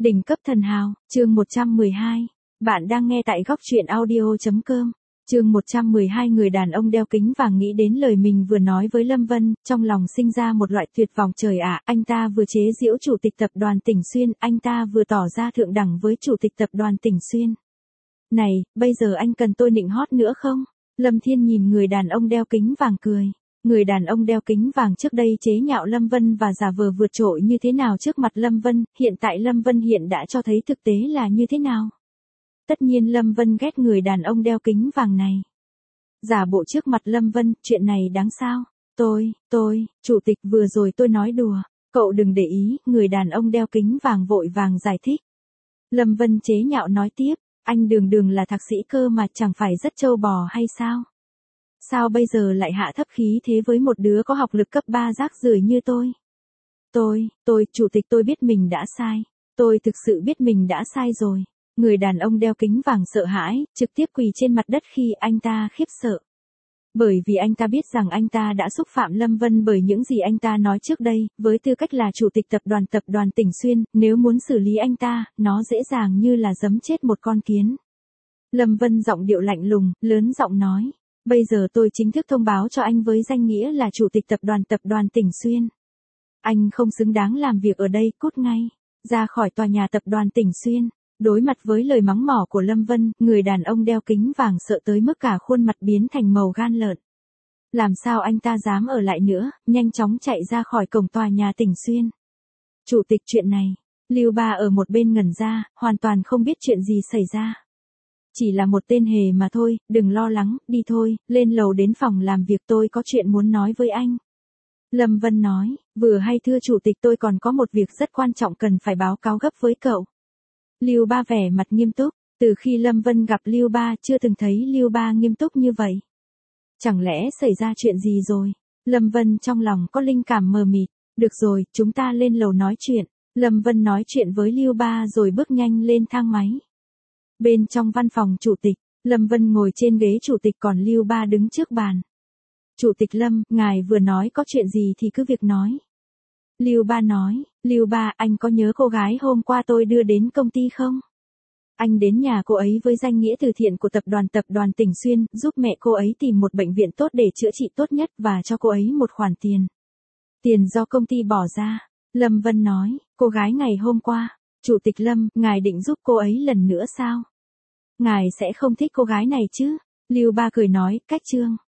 Đỉnh cấp thần hào, chương 112. Bạn đang nghe tại góc truyện audio.com. Chương 112 người đàn ông đeo kính vàng nghĩ đến lời mình vừa nói với Lâm Vân, trong lòng sinh ra một loại tuyệt vọng trời ạ, anh ta vừa chế giễu chủ tịch tập đoàn Tỉnh Xuyên, anh ta vừa tỏ ra thượng đẳng với chủ tịch tập đoàn Tỉnh Xuyên. Này, bây giờ anh cần tôi nịnh hót nữa không? Lâm Thiên nhìn người đàn ông đeo kính vàng cười. Người đàn ông đeo kính vàng trước đây chế nhạo Lâm Vân và giả vờ vượt trội như thế nào trước mặt Lâm Vân, hiện tại Lâm Vân hiện đã cho thấy thực tế là như thế nào. Tất nhiên Lâm Vân ghét người đàn ông đeo kính vàng này. Giả bộ trước mặt Lâm Vân, chuyện này đáng sao? Chủ tịch vừa rồi tôi nói đùa, cậu đừng để ý, người đàn ông đeo kính vàng vội vàng giải thích. Lâm Vân chế nhạo nói tiếp, anh đường là thạc sĩ cơ mà chẳng phải rất trâu bò hay sao? Sao bây giờ lại hạ thấp khí thế với một đứa có học lực cấp 3 rác rưởi như tôi? Chủ tịch tôi biết mình đã sai. Tôi thực sự biết mình đã sai rồi. Người đàn ông đeo kính vàng sợ hãi, trực tiếp quỳ trên mặt đất khi anh ta khiếp sợ. Bởi vì anh ta biết rằng anh ta đã xúc phạm Lâm Vân bởi những gì anh ta nói trước đây, với tư cách là chủ tịch tập đoàn Tỉnh Xuyên, nếu muốn xử lý anh ta, nó dễ dàng như là giấm chết một con kiến. Lâm Vân giọng điệu lạnh lùng, lớn giọng nói. Bây giờ tôi chính thức thông báo cho anh với danh nghĩa là chủ tịch tập đoàn Tỉnh Xuyên. Anh không xứng đáng làm việc ở đây, cút ngay, ra khỏi tòa nhà tập đoàn Tỉnh Xuyên. Đối mặt với lời mắng mỏ của Lâm Vân, người đàn ông đeo kính vàng sợ tới mức cả khuôn mặt biến thành màu gan lợn. Làm sao anh ta dám ở lại nữa, nhanh chóng chạy ra khỏi cổng tòa nhà Tỉnh Xuyên. Chủ tịch chuyện này, Lưu Ba ở một bên ngẩn ra, hoàn toàn không biết chuyện gì xảy ra. Chỉ là một tên hề mà thôi, đừng lo lắng, đi thôi, lên lầu đến phòng làm việc tôi có chuyện muốn nói với anh. Lâm Vân nói, vừa hay thưa chủ tịch tôi còn có một việc rất quan trọng cần phải báo cáo gấp với cậu. Lưu Ba vẻ mặt nghiêm túc, từ khi Lâm Vân gặp Lưu Ba chưa từng thấy Lưu Ba nghiêm túc như vậy. Chẳng lẽ xảy ra chuyện gì rồi? Lâm Vân trong lòng có linh cảm mờ mịt, được rồi, chúng ta lên lầu nói chuyện. Lâm Vân nói chuyện với Lưu Ba rồi bước nhanh lên thang máy. Bên trong văn phòng chủ tịch, Lâm Vân ngồi trên ghế chủ tịch còn Lưu Ba đứng trước bàn. Chủ tịch Lâm, ngài vừa nói có chuyện gì thì cứ việc nói. Lưu Ba nói, Lưu Ba, anh có nhớ cô gái hôm qua tôi đưa đến công ty không? Anh đến nhà cô ấy với danh nghĩa từ thiện của tập đoàn Tỉnh Xuyên, giúp mẹ cô ấy tìm một bệnh viện tốt để chữa trị tốt nhất và cho cô ấy một khoản tiền. Tiền do công ty bỏ ra. Lâm Vân nói, cô gái ngày hôm qua. Chủ tịch Lâm, ngài định giúp cô ấy lần nữa sao? Ngài sẽ không thích cô gái này chứ? Lưu Ba cười nói, cách chương.